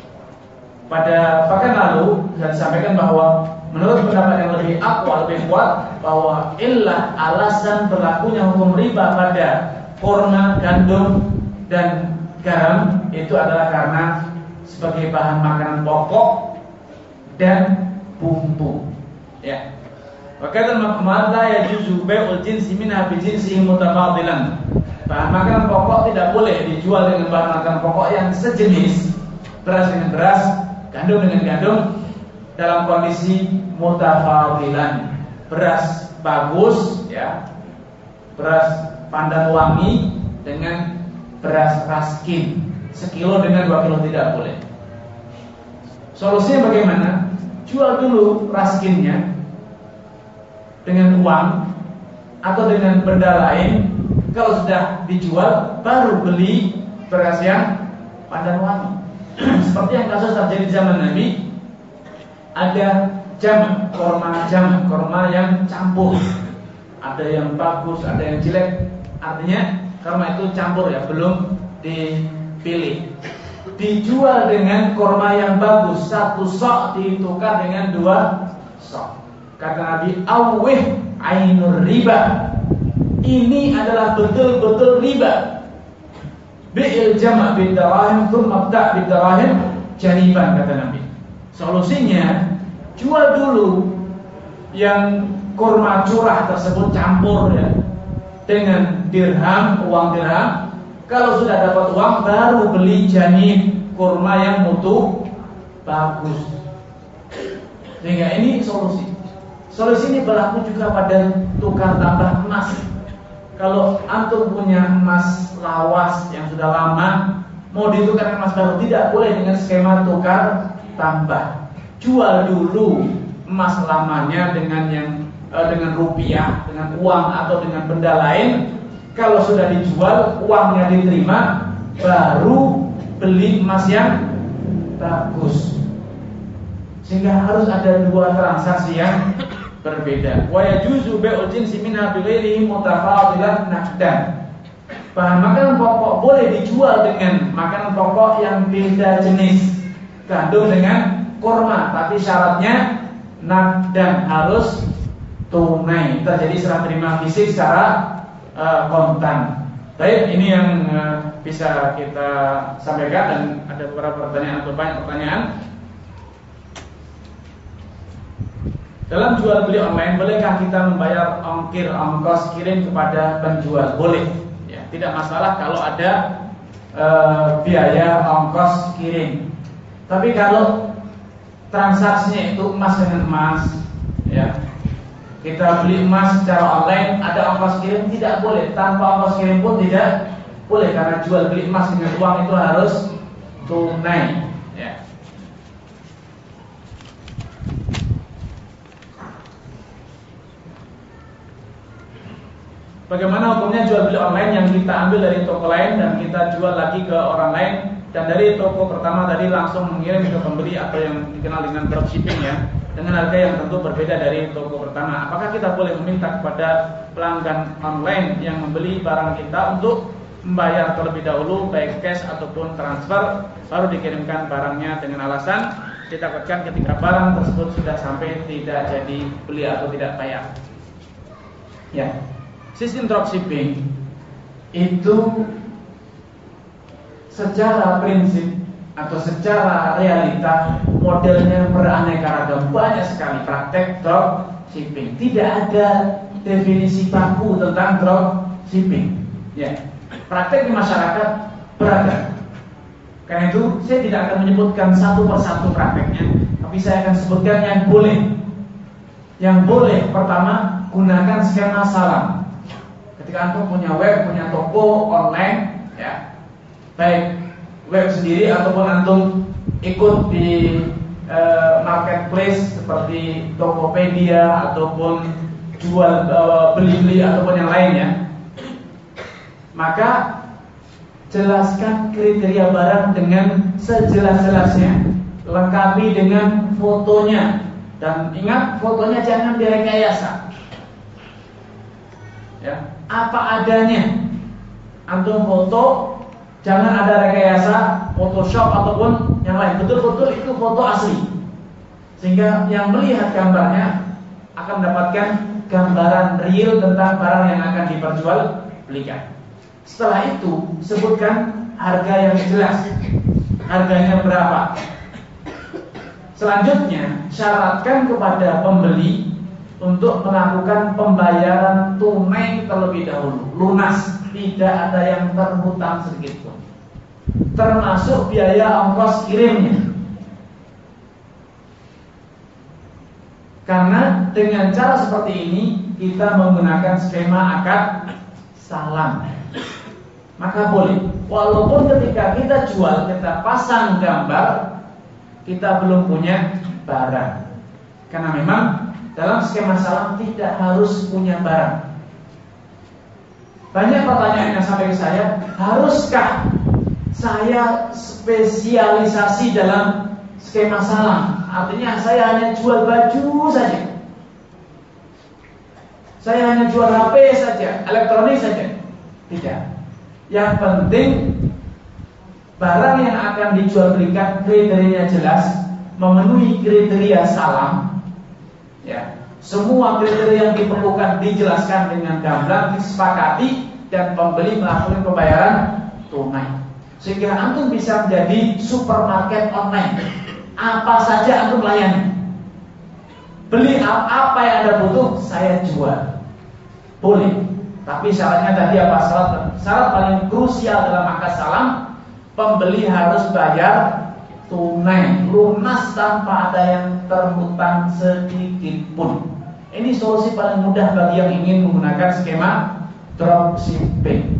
Pada pekan lalu saya sampaikan bahwa menurut pendapat yang lebih aqwa, lebih kuat, bahwa illah alasan berlakunya hukum riba pada kurma, gandum dan garam itu adalah karena sebagai bahan makanan pokok dan bumbu. Ya. Waktu makmad la yajuzu bai'ul jinsi minha bi jinsihi mutafadilan. Bahan makanan pokok tidak boleh dijual dengan bahan makanan pokok yang sejenis, beras dengan beras, gandum dengan gandum, dalam kondisi mutafadilan. Beras bagus ya, beras pandan wangi dengan beras raskin, sekilo dengan dua kilo tidak boleh. Solusinya bagaimana? Jual dulu raskinnya dengan uang atau dengan benda lain. Kalau sudah dijual, baru beli beras yang pandan wangi. Seperti yang kasus terjadi di zaman Nabi, ada jam, korma jam, korma yang campur. Ada yang bagus, ada yang jelek. Artinya korma itu campur ya, belum dipilih. Dijual dengan korma yang bagus, satu sok ditukar dengan dua sok. Kata Nabi, awih ainur riba. Ini adalah betul-betul riba. Bi'il jama' bidarahim thumma bta' bidarahim janiban, kata Nabi. Solusinya, jual dulu yang kurma curah tersebut campur ya, dengan dirham, uang dirham. Kalau sudah dapat uang, baru beli janib, kurma yang mutu bagus. Sehingga ini solusi. Solusi ini berlaku juga pada tukar tambah emas. kalau antum punya emas lawas yang sudah lama mau ditukar emas baru, tidak boleh dengan skema tukar tambah. Jual dulu emas lamanya dengan yang eh, dengan rupiah, dengan uang atau dengan benda lain. Kalau sudah dijual, uangnya diterima, baru beli emas yang bagus. Sehingga harus ada dua transaksi yang berbeda. Wa yajuzu bai'ul jinsi minha bi ghairihi mutafadilan naqdan. Bahan makanan pokok boleh dijual dengan makanan pokok yang beda jenis, gandum dengan kurma, tapi syaratnya naqdan, harus tunai, terjadi serah terima fisik secara uh, kontan. Baik, ini yang uh, bisa kita sampaikan, dan ada beberapa pertanyaan atau banyak pertanyaan. Dalam jual beli online, bolehkah kita membayar ongkir ongkos kirim kepada penjual? Boleh, ya, tidak masalah kalau ada e, biaya ongkos kirim. Tapi kalau transaksinya itu emas dengan emas, ya, kita beli emas secara online, ada ongkos kirim, tidak boleh. Tanpa ongkos kirim pun tidak boleh, karena jual beli emas dengan uang itu harus tunai. Ya. Bagaimana hukumnya jual beli online yang kita ambil dari toko lain dan kita jual lagi ke orang lain, dan dari toko pertama tadi langsung mengirim ke pembeli atau yang dikenal dengan dropshipping, ya, dengan harga yang tentu berbeda dari toko pertama? Apakah kita boleh meminta kepada pelanggan online yang membeli barang kita untuk membayar terlebih dahulu baik cash ataupun transfer, baru dikirimkan barangnya, dengan alasan ditakutkan ketika barang tersebut sudah sampai tidak jadi beli atau tidak bayar? Ya. Sistem dropshipping itu secara prinsip atau secara realita modelnya beraneka ragam, banyak sekali praktek dropshipping. Tidak ada definisi baku tentang dropshipping. Ya, praktek di masyarakat beragam. Karena itu saya tidak akan menyebutkan satu persatu prakteknya, tapi saya akan sebutkan yang boleh. Yang boleh, pertama, gunakan skema salam. Ketika antum punya web, punya toko online, ya, baik web sendiri ataupun antum ikut di e, marketplace seperti Tokopedia ataupun jual e, beli-beli ataupun yang lainnya, maka jelaskan kriteria barang dengan sejelas-jelasnya, lengkapi dengan fotonya, dan ingat, fotonya jangan direkayasa, ya, apa adanya. Antum foto, jangan ada rekayasa, Photoshop ataupun yang lain. Betul-betul itu foto asli, sehingga yang melihat gambarnya akan mendapatkan gambaran real tentang barang yang akan diperjualbelikan. Setelah itu, sebutkan harga yang jelas, harganya berapa. Selanjutnya, syaratkan kepada pembeli untuk melakukan pembayaran tunai terlebih dahulu, lunas, tidak ada yang terhutang sedikit pun, termasuk biaya ongkos kirimnya. Karena dengan cara seperti ini kita menggunakan skema akad salam, maka boleh. Walaupun ketika kita jual, kita pasang gambar, kita belum punya barang, karena memang dalam skema salam tidak harus punya barang. Banyak pertanyaan yang sampai ke saya, haruskah saya spesialisasi dalam skema salam? Artinya saya hanya jual baju saja, saya hanya jual H P saja, elektronik saja. Tidak. Yang penting barang yang akan dijual belikan kriterianya jelas, memenuhi kriteria salam. Ya, semua kriteria yang diperlukan dijelaskan dengan gamblang, disepakati, dan pembeli melakukan pembayaran tunai, sehingga antum bisa menjadi supermarket online. Apa saja antum layani, beli apa yang anda butuh, saya jual, boleh. Tapi syaratnya tadi apa? Syarat, syarat paling krusial dalam akad salam, pembeli harus bayar tunai, lunas, tanpa ada yang terhutang sedikit pun. Ini solusi paling mudah bagi yang ingin menggunakan skema dropshipping.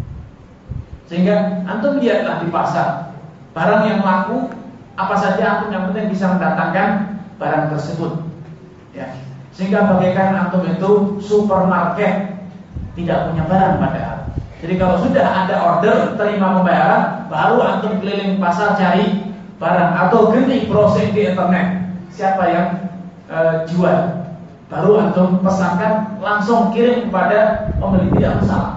Sehingga antum lihatlah di pasar barang yang laku apa saja, antum yang penting bisa mendatangkan barang tersebut, ya. Sehingga bagaikan antum itu supermarket tidak punya barang padahal. Jadi kalau sudah ada order, terima pembayaran, baru antum keliling pasar cari barang atau genik browsing di internet siapa yang e, jual, baru antum pesankan, langsung kirim kepada pembeli, tidak masalah,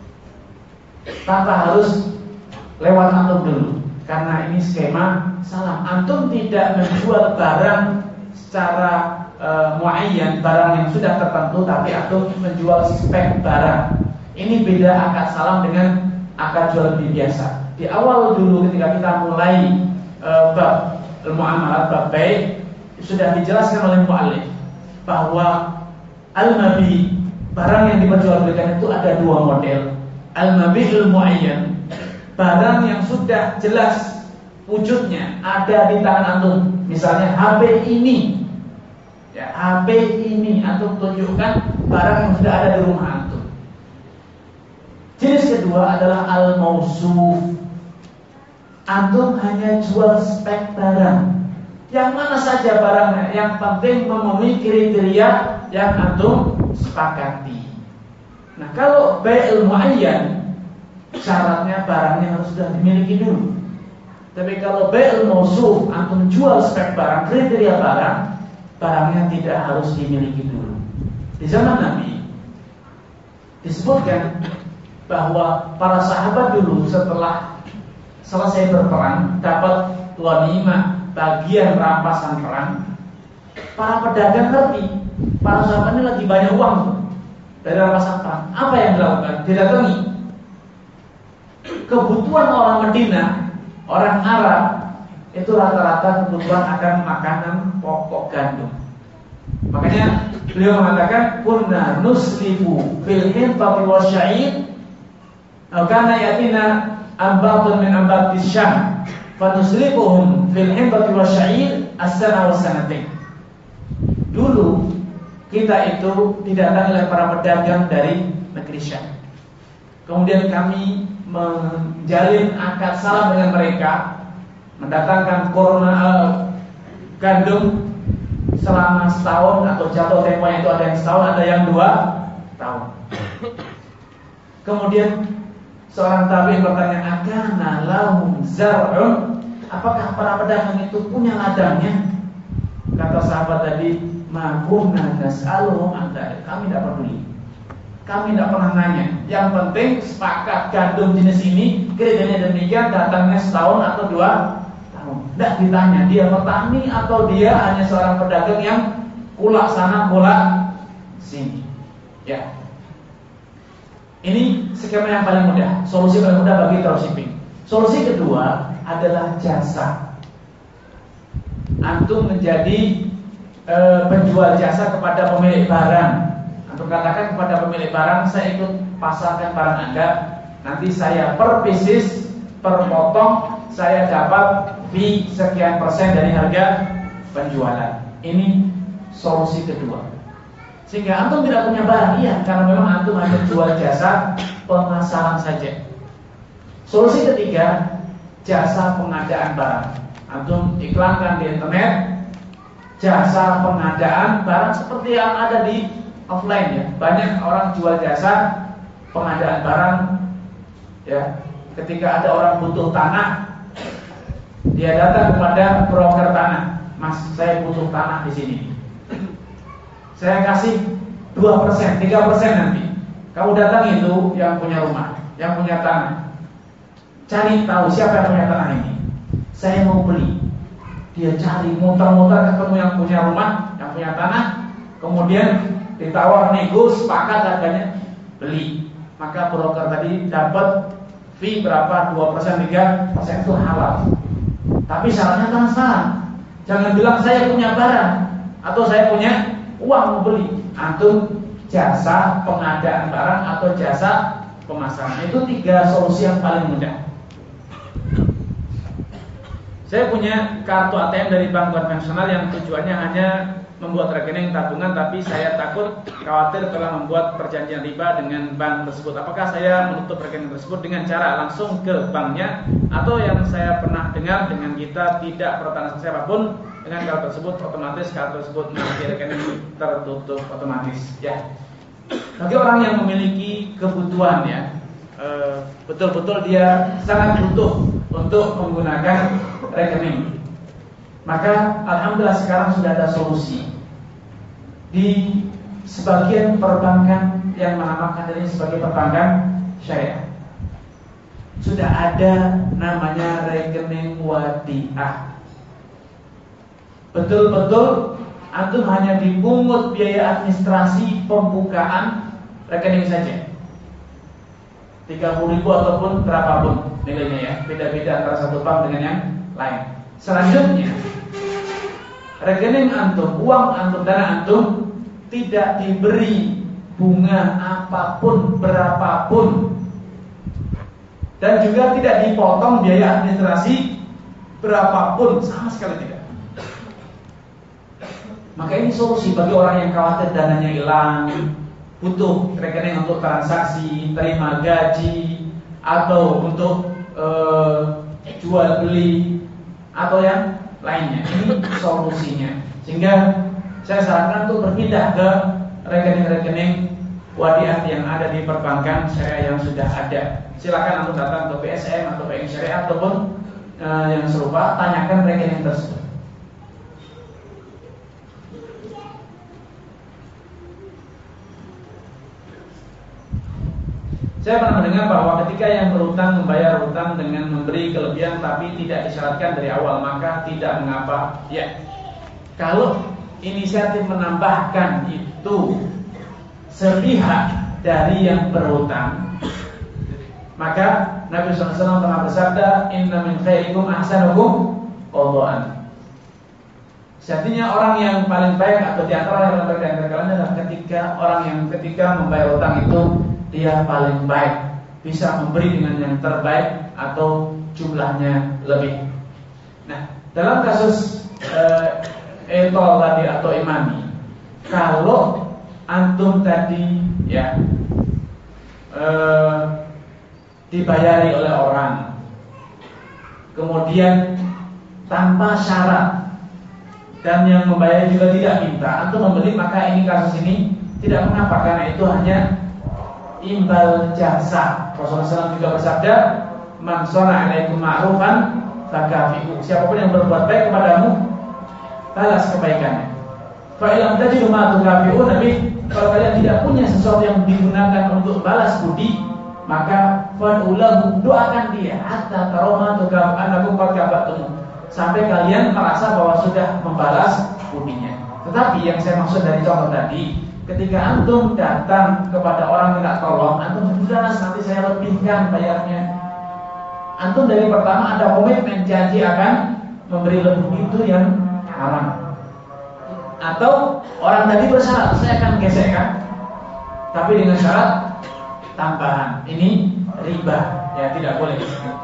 tanpa harus lewat antum dulu. Karena ini skema salah. Antum tidak menjual barang secara e, muayyan, barang yang sudah tertentu, tapi antum menjual spek barang. Ini beda akad salam dengan akad jual beli biasa. Di awal dulu ketika kita mulai e, bab al-muamalat, bab bai', sudah dijelaskan oleh muallif bahwa al-mabi', barang yang diperjualbelikan itu ada dua model. Al-mabi'ul muayyan, barang yang sudah jelas wujudnya ada di tangan antum. Misalnya H P ini, ya, H P ini antum tunjukkan barang yang sudah ada di rumah antum. Jenis kedua adalah al-mausuf. Antum hanya jual spek barang, yang mana saja barangnya, yang penting memenuhi kriteria yang antum sepakati. Nah, kalau bai'ul muayyan, syaratnya barangnya harus sudah dimiliki dulu. Tapi kalau bai'ul mausuf, antum jual spek barang, kriteria barang, barangnya tidak harus dimiliki dulu. Di zaman Nabi disebutkan bahwa para sahabat dulu setelah selesai berperang, dapat ghanimah, bagian rampasan perang, para pedagang ngerti, para sahabat ini lagi banyak uang dari rampasan perang. Apa yang dilakukan? Didatangi. Kebutuhan orang Medina, orang Arab, itu rata-rata kebutuhan akan makanan pokok gandum. Makanya beliau mengatakan kunna nuslifu fil hinfati wasya'id, kana yatina ambatun min ambatis syam fa nuslifuhum fil hinfati wasya'id as-sana wa sanatain. Dulu kita itu didatangi oleh para pedagang dari negeri Syam. Kemudian kami menjalin akad salam dengan mereka, mendatangkan kurma uh, gandum selama setahun, atau jatuh temponya itu ada yang setahun, ada yang dua tahun. Kemudian seorang tabi'in bertanya, akana lahum zar'un, apakah para pedagang itu punya ladangnya? Kata sahabat tadi, ma kunna nas'aluhum an dzalik, kami tidak peduli, kami tidak pernah nanya. Yang penting sepakat gandum jenis ini kriterianya demikian, datangnya setahun atau dua tahun. Tidak ditanya dia petani atau dia hanya seorang pedagang yang kulak sana kulak sini. Ya, ini skema yang paling mudah, solusi paling mudah bagi dropshipping. Solusi kedua adalah jasa. Antum menjadi e, penjual jasa kepada pemilik barang. Antum katakan kepada pemilik barang, saya ikut pasarkan barang Anda, nanti saya per pieces, per potong, saya dapat fee sekian persen dari harga penjualan. Ini solusi kedua. Sehingga antum tidak punya barang, iya, karena memang antum hanya jual jasa pemasaran saja. Solusi ketiga, jasa pengadaan barang. Antum iklankan di internet jasa pengadaan barang seperti yang ada di offline, ya. Banyak orang jual jasa pengadaan barang, ya. Ketika ada orang butuh tanah, dia datang kepada broker tanah, Mas, saya butuh tanah di sini, saya kasih dua persen, tiga persen nanti. Kamu datang itu yang punya rumah, yang punya tanah, cari tahu siapa yang punya tanah ini, saya mau beli. Dia cari, muter-muter ketemu yang punya rumah, yang punya tanah, kemudian ditawar, nego, sepakat harganya, beli. Maka broker tadi dapat fee berapa, dua persen, tiga persen, itu halal. Tapi syaratnya transparan. Jangan bilang saya punya barang atau saya punya uang mau beli. Antum jasa pengadaan barang atau jasa pemasaran. Itu tiga solusi yang paling mudah. Saya punya kartu A T M dari bank konvensional yang tujuannya hanya membuat rekening tabungan, tapi saya takut khawatir telah membuat perjanjian riba dengan bank tersebut. Apakah saya menutup rekening tersebut dengan cara langsung ke banknya, atau yang saya pernah dengar dengan kita tidak bertransaksi siapapun dengan kartu tersebut, otomatis kartu tersebut nanti rekening tertutup otomatis. Ya, bagi orang yang memiliki kebutuhan ya, betul-betul dia sangat butuh untuk menggunakan rekening, maka alhamdulillah sekarang sudah ada solusi. Di sebagian perbankan yang menamakan diri sebagai perbankan syariah, sudah ada namanya rekening wadiah. Betul-betul antum hanya dipungut biaya administrasi pembukaan rekening saja, tiga puluh ribu ataupun berapapun nilainya ya, beda-beda antara satu bank dengan yang lain. Selanjutnya, rekening antum, uang antum, dana antum tidak diberi bunga apapun, berapapun, dan juga tidak dipotong biaya administrasi berapapun, sama sekali tidak. Maka ini solusi bagi orang yang khawatir dananya hilang, butuh rekening untuk transaksi, terima gaji, atau untuk uh, jual beli, atau yang lainnya. Ini solusinya. Sehingga saya sarankan untuk berpindah ke rekening-rekening wadiah yang ada di perbankan syariah yang sudah ada. Silakan untuk datang ke B S M atau bank syariah ataupun uh, yang serupa, tanyakan rekening tersebut. Saya pernah mendengar bahwa ketika yang berutang membayar hutang dengan memberi kelebihan tapi tidak disyaratkan dari awal, maka tidak mengapa. Ya, kalau inisiatif menambahkan itu sepihak dari yang berhutang, maka Nabi shallallahu alaihi wasallam pernah bersabda, Inna min khairikum ahsanukum qadaan. Artinya orang yang paling baik atau di antara yang paling baik dari kalian adalah ketika orang yang ketika membayar hutang itu dia paling baik, bisa memberi dengan yang terbaik atau jumlahnya lebih. Nah, dalam kasus eh, etol tadi atau imami, kalau antum tadi ya eh, dibayari oleh orang, kemudian tanpa syarat, dan yang membayar juga tidak minta, antum membeli, maka ini kasus ini tidak mengapa, karena itu hanya imbal jasa. Rasulullah shallallahu alaihi wasallam juga bersabda, Man shana alaikum ma'rufan fakafi'u. Siapapun yang berbuat baik kepadamu, balas kebaikannya. Fa ilam tajidu ma tukafi'u, Nabi, kalau kalian tidak punya sesuatu yang digunakan untuk balas budi, maka fad'ulahu, doakan dia, hatta taroma tukaf anakum qad kafatum, sampai kalian merasa bahwa sudah membalas budinya. Tetapi yang saya maksud dari contoh tadi, ketika antum datang kepada orang minta tolong, antum sudah nanti saya lebihkan bayarnya. Antum dari pertama ada komitmen janji akan memberi lebih, itu yang haram. Atau orang tadi bersyarat saya akan gesekkan, tapi dengan syarat tambahan. Ini riba, ya tidak boleh.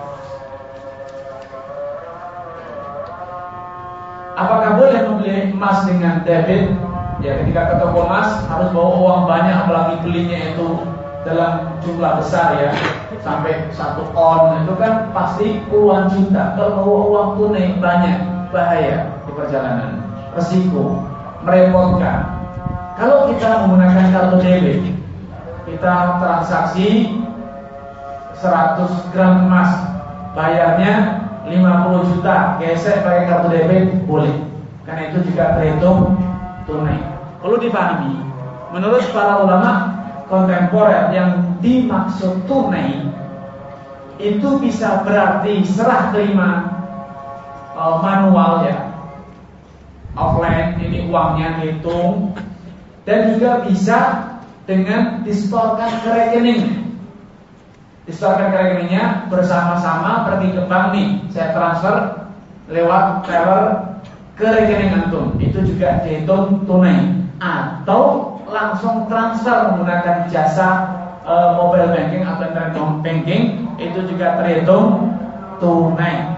Apakah boleh membeli emas dengan debit? Ya, ketika ke toko emas harus bawa uang banyak, apalagi belinya itu dalam jumlah besar ya, sampai satu on, itu kan pasti puluhan juta. Kalau bawa uang tunai banyak, bahaya di perjalanan, resiko, merepotkan. Kalau kita menggunakan kartu debit, kita transaksi seratus gram emas, bayarnya lima puluh juta, gesek pakai kartu debit boleh, karena itu juga terhitung tunai. Perlu dipahami, menurut para ulama kontemporer, yang dimaksud tunai itu bisa berarti serah terima uh, manual ya, offline, ini uangnya dihitung, dan juga bisa dengan disetorkan ke rekening. Disetorkan ke rekeningnya bersama-sama, pergi ke bank nih, saya transfer lewat teller ke rekening antum, itu juga dihitung tunai. Atau langsung transfer menggunakan jasa e, mobile banking atau internet banking, itu juga terhitung tunai.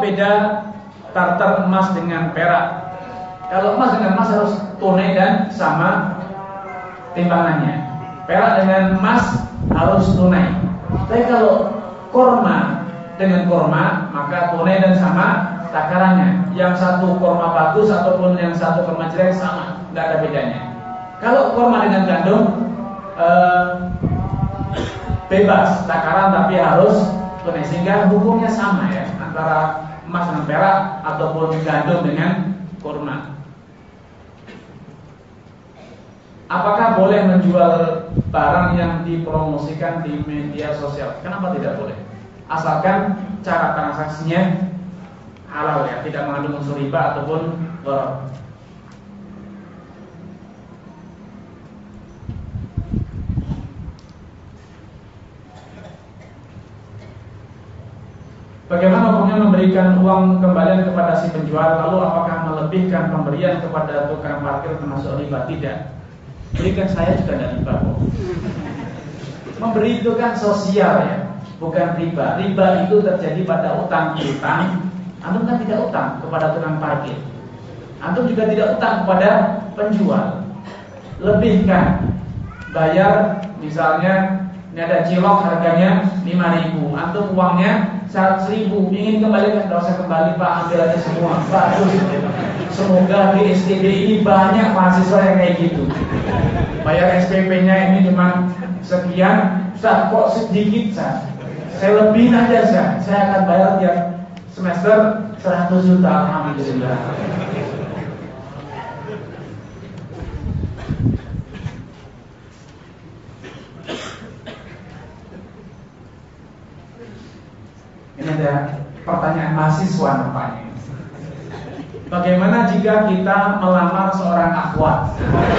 beda barter emas dengan perak? Kalau emas dengan emas harus tunai dan sama timbangannya. Perak dengan emas harus tunai. Tapi kalau korma dengan korma, maka tunai dan sama takarannya. Yang satu korma bagus ataupun yang satu korma jelek sama, tidak ada bedanya. Kalau korma dengan gandum eh, bebas takaran tapi harus tunai, sehingga hukumnya sama ya antara emas dengan perak ataupun gandum dengan korma. Apakah boleh menjual barang yang dipromosikan di media sosial? Kenapa tidak boleh? Asalkan cara transaksinya halal ya, tidak mengandung unsur riba ataupun gharar. Bagaimana hukumnya memberikan uang kembalian kepada si penjual? Lalu apakah melebihkan pemberian kepada tukang parkir termasuk riba? Tidak. Berikan saya juga tidak riba kok. Memberi itu kan sosial ya, bukan riba. Riba itu terjadi pada utang piutang. Antum kan tidak utang kepada tukang parkir. Antum juga tidak utang kepada penjual. Lebihkan, bayar misalnya ini ada cilok harganya lima ribu, antum uangnya seratus ribu, ingin kembalikan, tidak usah kembali Pak, ambil aja semua. Bagus. Semoga di S T B ini banyak mahasiswa yang kayak gitu. Bayar S P P-nya ini cuma sekian, Ustaz kok sedikit Ustaz. Saya lebihin aja Ustaz. Saya akan bayar tiap semester seratus juta, alhamdulillah. Ini ada pertanyaan mahasiswa nampaknya. Bagaimana jika kita melamar seorang akhwat?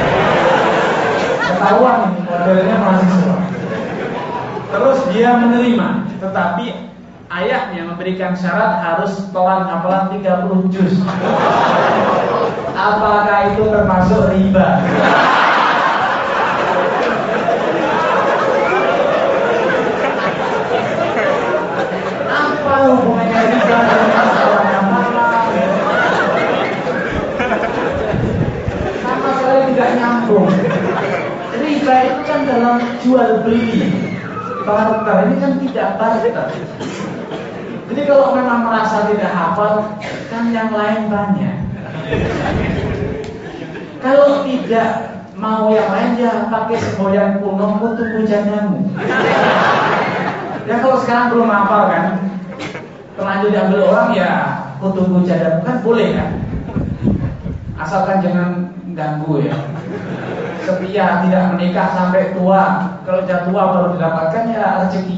Ketahuan ini modelnya mahasiswa. Terus dia menerima, tetapi ayahnya memberikan syarat harus telan hafalan tiga puluh juz. Apakah itu termasuk riba? Apa hubungannya riba dengan masalah amalan? Sama sekali tidak nyambung. Riba itu kan dalam jual beli, barter, ini kan tidak barter. Jadi kalau memang merasa tidak hafal, kan yang lain banyak. Kalau tidak mau yang lain, ya pakai semboyan kuno, kutu pujanamu. Ya kalau sekarang belum hafal kan, terlanjur diambil orang ya kutu pujanamu kan boleh kan? Asalkan jangan ganggu ya. Setia tidak menikah sampai tua, kalau sudah tua baru didapatkan ya rezeki.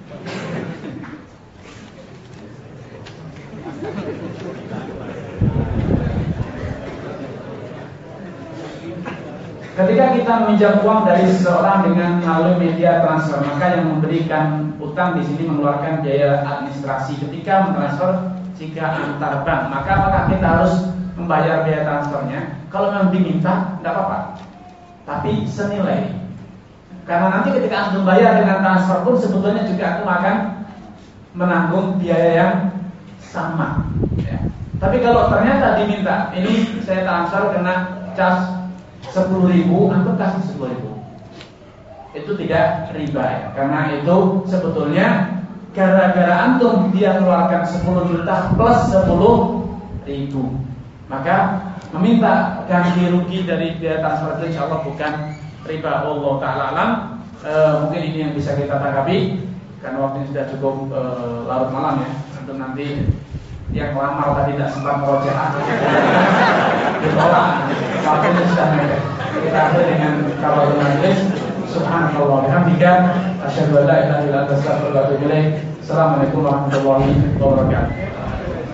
Ketika kita meminjam uang dari seseorang dengan melalui media transfer, maka yang memberikan utang di sini mengeluarkan biaya administrasi ketika mentransfer jika antar bank. Maka apakah kita harus membayar biaya transfernya? Kalau memang diminta, tidak apa-apa. Tapi senilai. Karena nanti ketika antum bayar dengan transfer pun sebetulnya juga antum akan menanggung biaya yang sama ya. Tapi kalau ternyata diminta, ini saya transfer kena cas sepuluh ribu, antum kasih sepuluh ribu, itu tidak riba ya. Karena itu sebetulnya gara-gara antum dia mengeluarkan sepuluh juta plus sepuluh ribu, maka meminta ganti rugi dari biaya transfer itu insya Allah bukan riba. Allah Ta'ala alam. E, mungkin ini yang bisa kita tanggapi karena waktunya sudah cukup e, larut malam ya. Untuk nanti yang melamar tadi tidak sempat merojaah ditolak, waktunya sudah mepet. Kita akhiri dengan kafatul majlis. Subhanallah wa bihamdika asyhadu an la ilaha illa anta astaghfiruka wa atubu ilaik. Assalamualaikum warahmatullahi wabarakatuh.